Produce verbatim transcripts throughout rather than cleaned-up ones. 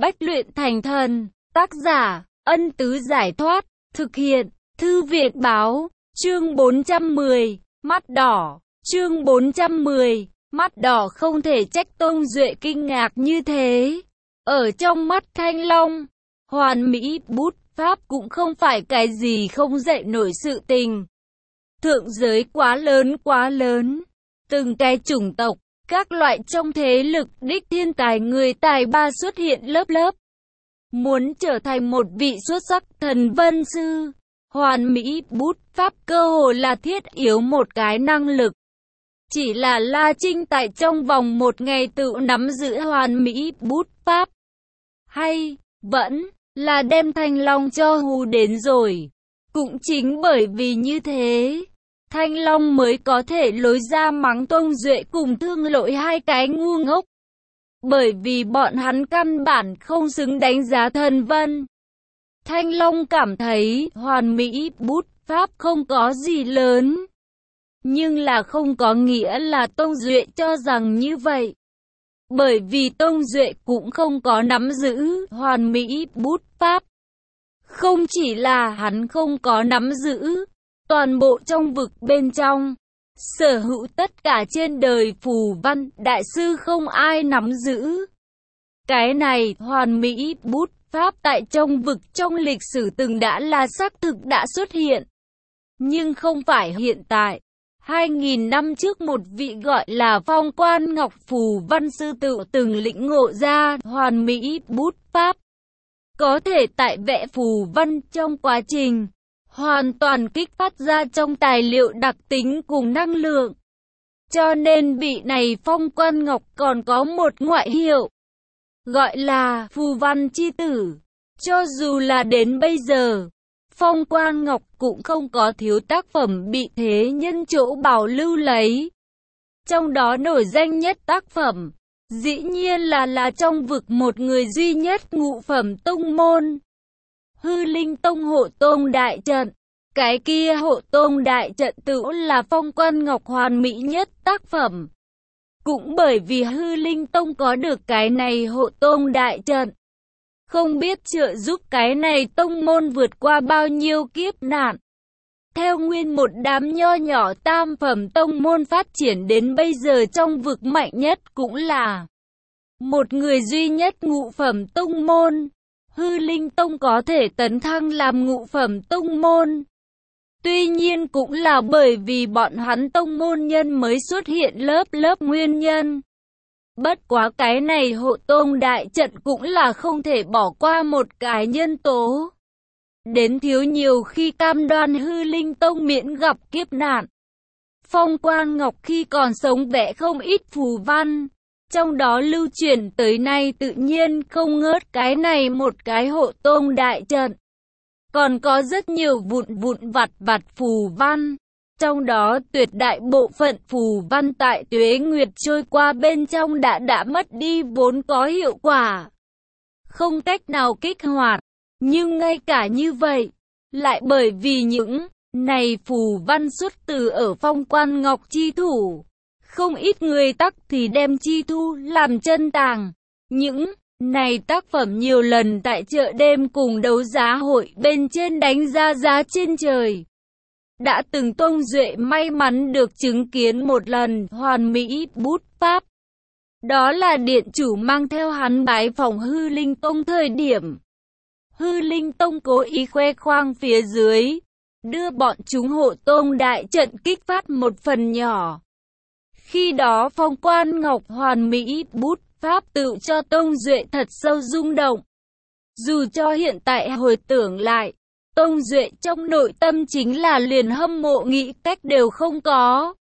Bách luyện thành thần. Tác giả, Ân Tứ Giải Thoát. Thực hiện, Thư Viện Báo. Chương bốn trăm mười, mắt đỏ. Chương bốn trăm mười, mắt đỏ. Không thể trách Tông Duệ kinh ngạc như thế. Ở trong mắt Thanh Long, hoàn mỹ bút pháp cũng không phải cái gì không dậy nổi sự tình. Thượng giới quá lớn quá lớn. Từng cái chủng tộc, các loại trong thế lực đích thiên tài người tài ba xuất hiện lớp lớp. Muốn trở thành một vị xuất sắc thần vân sư, hoàn mỹ bút pháp cơ hồ là thiết yếu một cái năng lực. Chỉ là La Trinh tại trong vòng một ngày tự nắm giữ hoàn mỹ bút pháp. Hay, vẫn là đem Thanh Long cho hù đến rồi. Cũng chính bởi vì như thế, Thanh Long mới có thể lối ra mắng Tông Duệ cùng Thương Lỗi hai cái ngu ngốc. Bởi vì bọn hắn căn bản không xứng đánh giá thần vân. Thanh Long cảm thấy hoàn mỹ bút pháp không có gì lớn. Nhưng là không có nghĩa là Tông Duệ cho rằng như vậy. Bởi vì Tông Duệ cũng không có nắm giữ hoàn mỹ bút pháp. Không chỉ là hắn không có nắm giữ, toàn bộ trong vực bên trong, sở hữu tất cả trên đời phù văn, đại sư không ai nắm giữ. Cái này, hoàn mỹ bút pháp tại trong vực trong lịch sử từng đã là xác thực đã xuất hiện. Nhưng không phải hiện tại. Hai nghìn năm trước một vị gọi là Phong Quan Ngọc phù văn sư tự từng lĩnh ngộ ra hoàn mỹ bút pháp. Có thể tại vẽ phù văn trong quá trình, hoàn toàn kích phát ra trong tài liệu đặc tính cùng năng lượng. Cho nên vị này Phong Quan Ngọc còn có một ngoại hiệu, gọi là phù văn chi tử. Cho dù là đến bây giờ, Phong Quan Ngọc cũng không có thiếu tác phẩm bị thế nhân chỗ bảo lưu lấy. Trong đó nổi danh nhất tác phẩm, dĩ nhiên là là trong vực một người duy nhất ngũ phẩm tông môn. Hư Linh Tông Hộ Tông Đại Trận. Cái kia Hộ Tông Đại Trận tự là Phong Quan Ngọc hoàn mỹ nhất tác phẩm. Cũng bởi vì Hư Linh Tông có được cái này Hộ Tông Đại Trận, không biết trợ giúp cái này tông môn vượt qua bao nhiêu kiếp nạn. Theo nguyên một đám nho nhỏ tam phẩm tông môn phát triển đến bây giờ trong vực mạnh nhất cũng là một người duy nhất ngũ phẩm tông môn. Hư Linh Tông có thể tấn thăng làm ngũ phẩm tông môn. Tuy nhiên cũng là bởi vì bọn hắn tông môn nhân mới xuất hiện lớp lớp nguyên nhân. Bất quá cái này Hộ Tông Đại Trận cũng là không thể bỏ qua một cái nhân tố. Đến thiếu nhiều khi cam đoan Hư Linh Tông miễn gặp kiếp nạn. Phong Quan Ngọc khi còn sống vẽ không ít phù văn, trong đó lưu truyền tới nay tự nhiên không ngớt cái này một cái Hộ Tông Đại Trận. Còn có rất nhiều vụn vụn vặt vặt phù văn. Trong đó tuyệt đại bộ phận phù văn tại tuế nguyệt trôi qua bên trong đã đã mất đi vốn có hiệu quả, không cách nào kích hoạt. Nhưng ngay cả như vậy, lại bởi vì những này phù văn xuất từ ở Phong Quan Ngọc chi thủ, không ít người tắc thì đem chi thu làm chân tàng. Những này tác phẩm nhiều lần tại chợ đêm cùng đấu giá hội bên trên đánh ra giá trên trời. Đã từng Tông Duệ may mắn được chứng kiến một lần hoàn mỹ bút pháp. Đó là điện chủ mang theo hắn bái phỏng Hư Linh Tông thời điểm. Hư Linh Tông cố ý khoe khoang phía dưới, đưa bọn chúng Hộ Tông Đại Trận kích phát một phần nhỏ. Khi đó Phong Quan Ngọc hoàn mỹ bút pháp tự cho Tông Duệ thật sâu rung động. Dù cho hiện tại hồi tưởng lại, Tông Duệ trong nội tâm chính là liền hâm mộ nghĩ cách đều không có.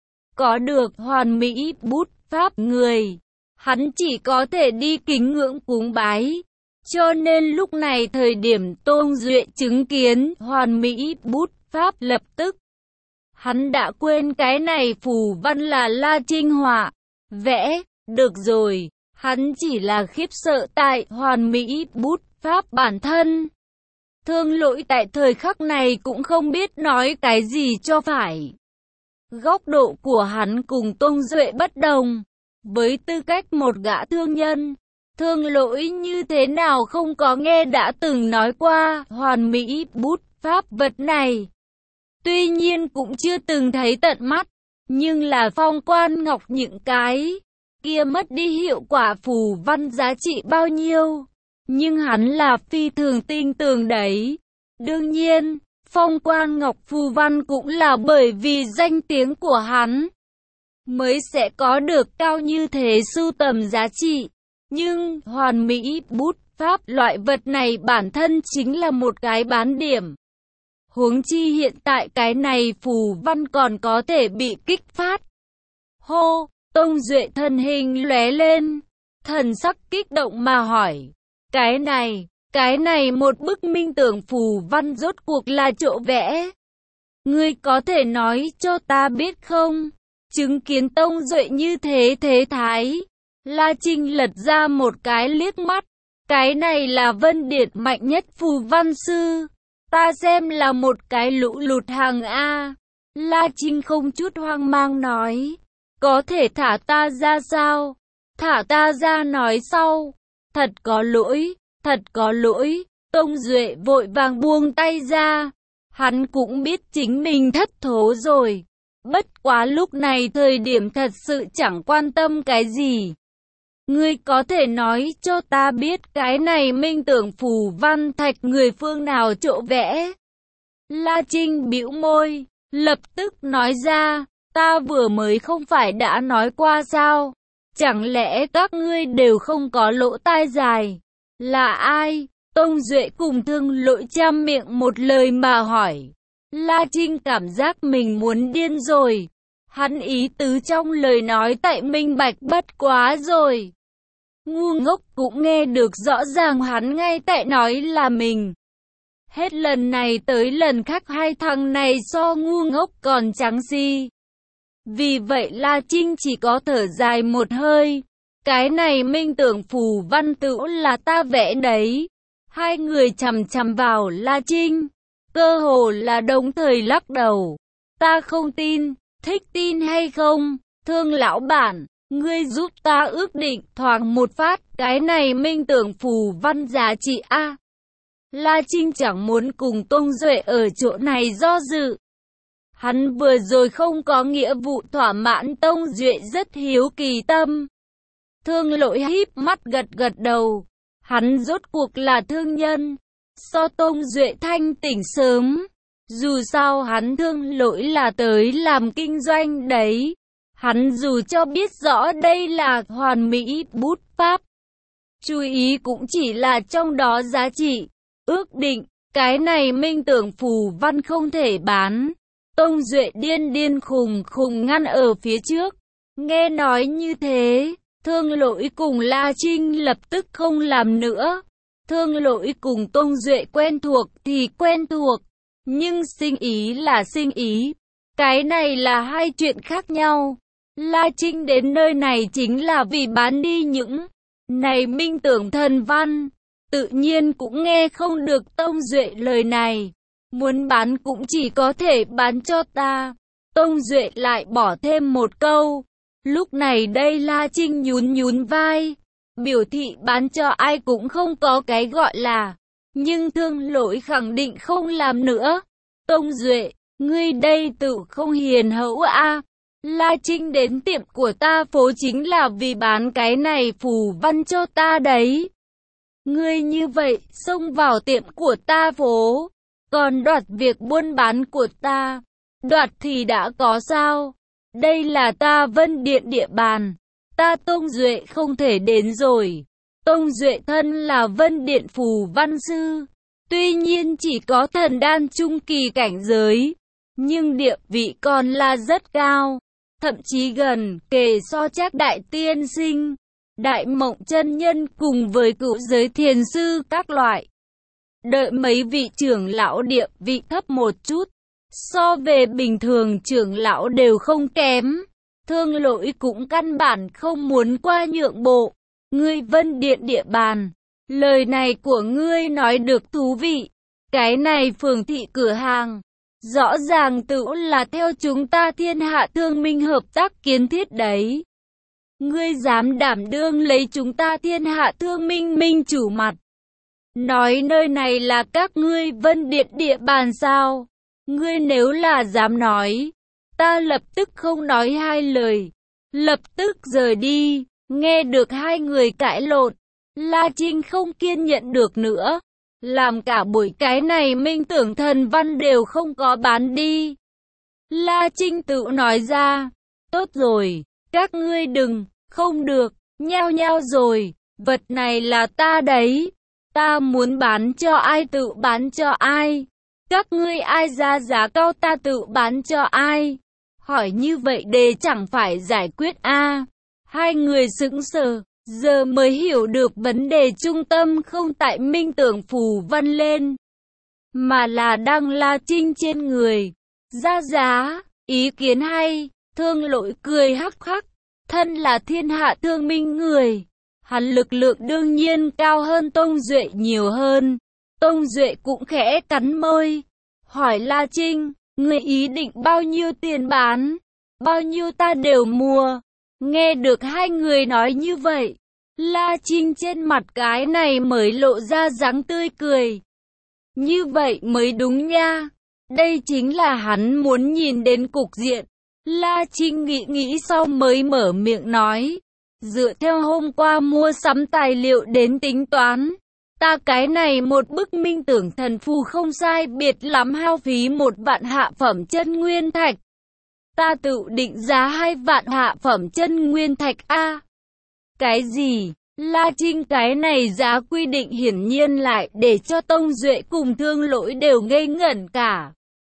Có được hoàn mỹ bút pháp người, hắn chỉ có thể đi kính ngưỡng cúng bái. Cho nên lúc này thời điểm Tông Duệ chứng kiến hoàn mỹ bút pháp lập tức, hắn đã quên cái này phù văn là La Trinh họa, vẽ, được rồi, hắn chỉ là khiếp sợ tại hoàn mỹ bút pháp bản thân. Thương Lỗi tại thời khắc này cũng không biết nói cái gì cho phải. Góc độ của hắn cùng Tông Duệ bất đồng. Với tư cách một gã thương nhân, Thương Lỗi như thế nào không có nghe đã từng nói qua hoàn mỹ bút pháp vật này. Tuy nhiên cũng chưa từng thấy tận mắt, nhưng là Phong Quan Ngọc những cái kia mất đi hiệu quả phù văn giá trị bao nhiêu. Nhưng hắn là phi thường tin tưởng đấy. Đương nhiên, Phong Quan Ngọc phù văn cũng là bởi vì danh tiếng của hắn mới sẽ có được cao như thế sưu tầm giá trị. Nhưng hoàn mỹ bút pháp loại vật này bản thân chính là một cái bán điểm. Huống chi hiện tại cái này phù văn còn có thể bị kích phát. Hô, Tông Duệ thân hình lóe lên, thần sắc kích động mà hỏi. Cái này, cái này một bức minh tưởng phù văn rốt cuộc là chỗ vẽ. Ngươi có thể nói cho ta biết không? Chứng kiến Tông Duệ như thế thế thái, La Trinh lật ra một cái liếc mắt. Cái này là Vân Điệt mạnh nhất phù văn sư. Ta xem là một cái lũ lụt hàng A. La Trinh không chút hoang mang nói. Có thể thả ta ra sao? Thả ta ra nói sau. Thật có lỗi, thật có lỗi. Tông Duệ vội vàng buông tay ra. Hắn cũng biết chính mình thất thố rồi. Bất quá lúc này thời điểm thật sự chẳng quan tâm cái gì. Ngươi có thể nói cho ta biết cái này minh tưởng phù văn thạch người phương nào chỗ vẽ? La Trinh bĩu môi, lập tức nói ra, ta vừa mới không phải đã nói qua sao? Chẳng lẽ các ngươi đều không có lỗ tai dài? Là ai? Tông Duệ cùng Thương Lỗi chăm miệng một lời mà hỏi. La Trinh cảm giác mình muốn điên rồi. Hắn ý tứ trong lời nói tại minh bạch bất quá rồi. Ngu ngốc cũng nghe được rõ ràng hắn ngay tại nói là mình. Hết lần này tới lần khác hai thằng này so ngu ngốc còn trắng gì. Vì vậy La Trinh chỉ có thở dài một hơi. Cái này minh tưởng phù văn tự là ta vẽ đấy. Hai người chằm chằm vào La Trinh. Cơ hồ là đồng thời lắc đầu. Ta không tin, thích tin hay không? Thương lão bản, ngươi giúp ta ước định thoáng một phát, cái này minh tưởng phù văn giá trị A. La Trinh chẳng muốn cùng Tông Duệ ở chỗ này do dự. Hắn vừa rồi không có nghĩa vụ thỏa mãn Tông Duệ rất hiếu kỳ tâm. Thương Lỗi híp mắt gật gật đầu. Hắn rốt cuộc là thương nhân. So Tông Duệ thanh tỉnh sớm. Dù sao hắn Thương Lỗi là tới làm kinh doanh đấy. Hắn dù cho biết rõ đây là hoàn mỹ bút pháp. Chú ý cũng chỉ là trong đó giá trị. Ước định, cái này minh tưởng phù văn không thể bán. Tông Duệ điên điên khùng khùng ngăn ở phía trước. Nghe nói như thế, Thương Lỗi cùng La Trinh lập tức không làm nữa. Thương Lỗi cùng Tông Duệ quen thuộc thì quen thuộc, nhưng sinh ý là sinh ý. Cái này là hai chuyện khác nhau. La Trinh đến nơi này chính là vì bán đi những này minh tưởng thần văn. Tự nhiên cũng nghe không được Tông Duệ lời này. Muốn bán cũng chỉ có thể bán cho ta. Tông Duệ lại bỏ thêm một câu. Lúc này đây La Trinh nhún nhún vai. Biểu thị bán cho ai cũng không có cái gọi là. Nhưng Thương Lỗi khẳng định không làm nữa. Tông Duệ, ngươi đây tự không hiền hữu a. La Trinh đến tiệm của ta phố chính là vì bán cái này phù văn cho ta đấy. Ngươi như vậy, xông vào tiệm của ta phố, còn đoạt việc buôn bán của ta. Đoạt thì đã có sao? Đây là ta Vân Điện địa bàn. Ta Tông Duệ không thể đến rồi. Tông Duệ thân là Vân Điện phù văn sư. Tuy nhiên chỉ có thần đan trung kỳ cảnh giới. Nhưng địa vị còn là rất cao. Thậm chí gần kề so Trác đại tiên sinh, Đại Mộng chân nhân cùng với Cựu giới thiền sư các loại. Đợi mấy vị trưởng lão địa vị thấp một chút. So về bình thường trưởng lão đều không kém. Thương Lỗi cũng căn bản không muốn qua nhượng bộ. Ngươi Vân Điện địa bàn. Lời này của ngươi nói được thú vị. Cái này phường thị cửa hàng. Rõ ràng tự là theo chúng ta Thiên Hạ Thương Minh hợp tác kiến thiết đấy. Ngươi dám đảm đương lấy chúng ta thiên hạ thương minh minh chủ mặt. Nói nơi này là các ngươi Vân Điện địa bàn sao? Ngươi nếu là dám nói, ta lập tức không nói hai lời, lập tức rời đi. Nghe được hai người cãi lộn, La Trinh không kiên nhẫn được nữa, làm cả buổi cái này Minh Tưởng Thần Văn đều không có bán đi. La Trinh tự nói ra, tốt rồi, các ngươi đừng, không được, nhao nhao rồi, vật này là ta đấy, ta muốn bán cho ai tự bán cho ai, các ngươi ai ra giá cao ta tự bán cho ai. Hỏi như vậy đề chẳng phải giải quyết a? À? Hai người sững sờ, giờ mới hiểu được vấn đề trung tâm không tại Minh Tưởng phù văn lên, mà là đăng La Trinh trên người. Ra giá, ý kiến hay, Thương Lỗi cười hắc hắc, thân là thiên hạ thương minh người, hắn lực lượng đương nhiên cao hơn Tông Duệ nhiều hơn. Tông Duệ cũng khẽ cắn môi, hỏi La Trinh, người ý định bao nhiêu tiền bán, bao nhiêu ta đều mua. Nghe được hai người nói như vậy, La Trinh trên mặt cái này mới lộ ra dáng tươi cười. Như vậy mới đúng nha, đây chính là hắn muốn nhìn đến cục diện. La Trinh nghĩ nghĩ sau mới mở miệng nói, dựa theo hôm qua mua sắm tài liệu đến tính toán, ta cái này một bức Minh Tưởng Thần Phù không sai biệt lắm hao phí một vạn hạ phẩm chân nguyên thạch. Ta tự định giá hai vạn hạ phẩm chân nguyên thạch a. Cái gì? La Trinh cái này giá quy định hiển nhiên lại để cho Tông Duệ cùng Thương Lỗi đều ngây ngẩn cả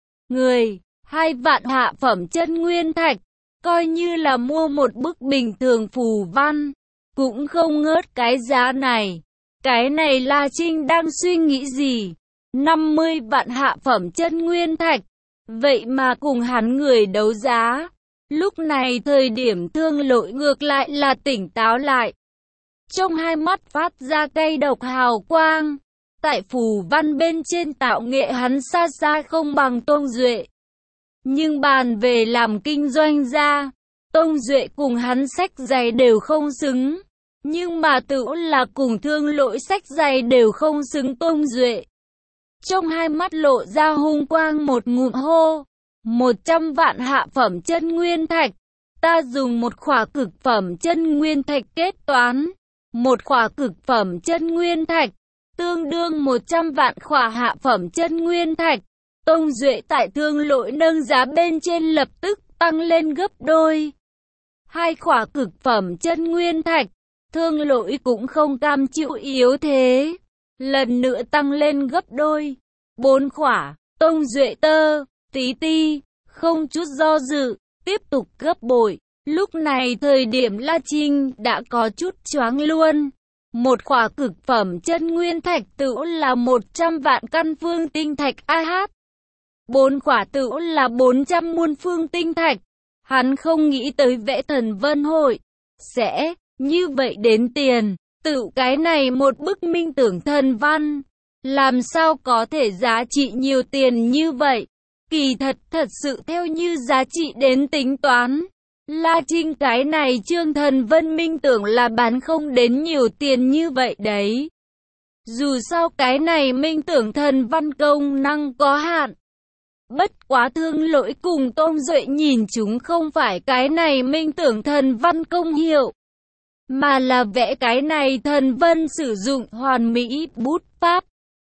người. Hai vạn hạ phẩm chân nguyên thạch, coi như là mua một bức bình thường phù văn, cũng không ngớt cái giá này. Cái này La Trinh đang suy nghĩ gì? năm mươi vạn hạ phẩm chân nguyên thạch, vậy mà cùng hắn người đấu giá. Lúc này thời điểm Thương Lỗi ngược lại là tỉnh táo lại, trong hai mắt phát ra cay độc hào quang. Tại phù văn bên trên tạo nghệ hắn xa xa không bằng Tông Duệ, nhưng bàn về làm kinh doanh ra, Tông Duệ cùng hắn sách giày đều không xứng. Nhưng mà tự là cùng Thương Lỗi sách giày đều không xứng Tông Duệ. Trong hai mắt lộ ra hung quang một ngụm hô, một trăm vạn hạ phẩm chân nguyên thạch, ta dùng một khỏa cực phẩm chân nguyên thạch kết toán. Một khỏa cực phẩm chân nguyên thạch, tương đương một trăm vạn khỏa hạ phẩm chân nguyên thạch. Tông Duệ tại Thương Lỗi nâng giá bên trên lập tức tăng lên gấp đôi. Hai khỏa cực phẩm chân nguyên thạch, Thương Lỗi cũng không cam chịu yếu thế, lần nữa tăng lên gấp đôi. Bốn khỏa, Tông Duệ tơ, tí ti, không chút do dự, tiếp tục gấp bội. Lúc này thời điểm La Trinh đã có chút choáng luôn. Một khỏa cực phẩm chân nguyên thạch tự là một trăm vạn căn phương tinh thạch a hát. Bốn khỏa tự là bốn trăm muôn phương tinh thạch. Hắn không nghĩ tới Vẽ Thần Vân Hội sẽ như vậy đến tiền. Tự cái này một bức Minh Tưởng Thần Văn, làm sao có thể giá trị nhiều tiền như vậy? Kỳ thật thật sự theo như giá trị đến tính toán, La Trinh cái này Trương Thần Vân Minh Tưởng là bán không đến nhiều tiền như vậy đấy. Dù sao cái này Minh Tưởng Thần Văn công năng có hạn. Bất quá Thương Lỗi cùng Tông Duệ nhìn chúng không phải cái này Minh Tưởng Thần Văn công hiệu, mà là vẽ cái này thần vân sử dụng hoàn mỹ bút pháp.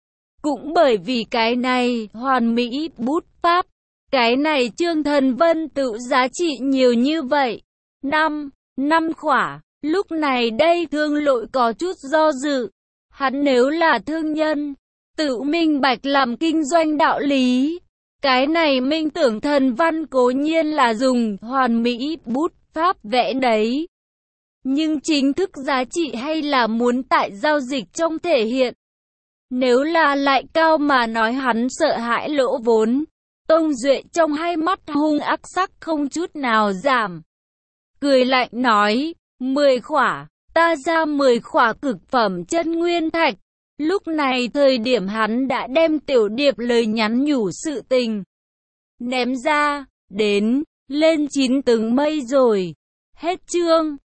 Cũng bởi vì cái này hoàn mỹ bút pháp, cái này Trương Thần Vân tự giá trị nhiều như vậy. Năm, năm khỏa, lúc này đây Thương Lỗi có chút do dự. Hắn nếu là thương nhân, tự minh bạch làm kinh doanh đạo lý. Cái này Minh Tưởng Thần Văn cố nhiên là dùng hoàn mỹ bút pháp vẽ đấy, nhưng chính thức giá trị hay là muốn tại giao dịch trong thể hiện. Nếu là lại cao mà nói hắn sợ hãi lỗ vốn. Tông Duệ trong hai mắt hung ác sắc không chút nào giảm, cười lạnh nói, mười khỏa, ta ra mười khỏa cực phẩm chân nguyên thạch. Lúc này thời điểm hắn đã đem Tiểu Điệp lời nhắn nhủ sự tình ném ra, đến, lên chín tầng mây rồi. Hết chương.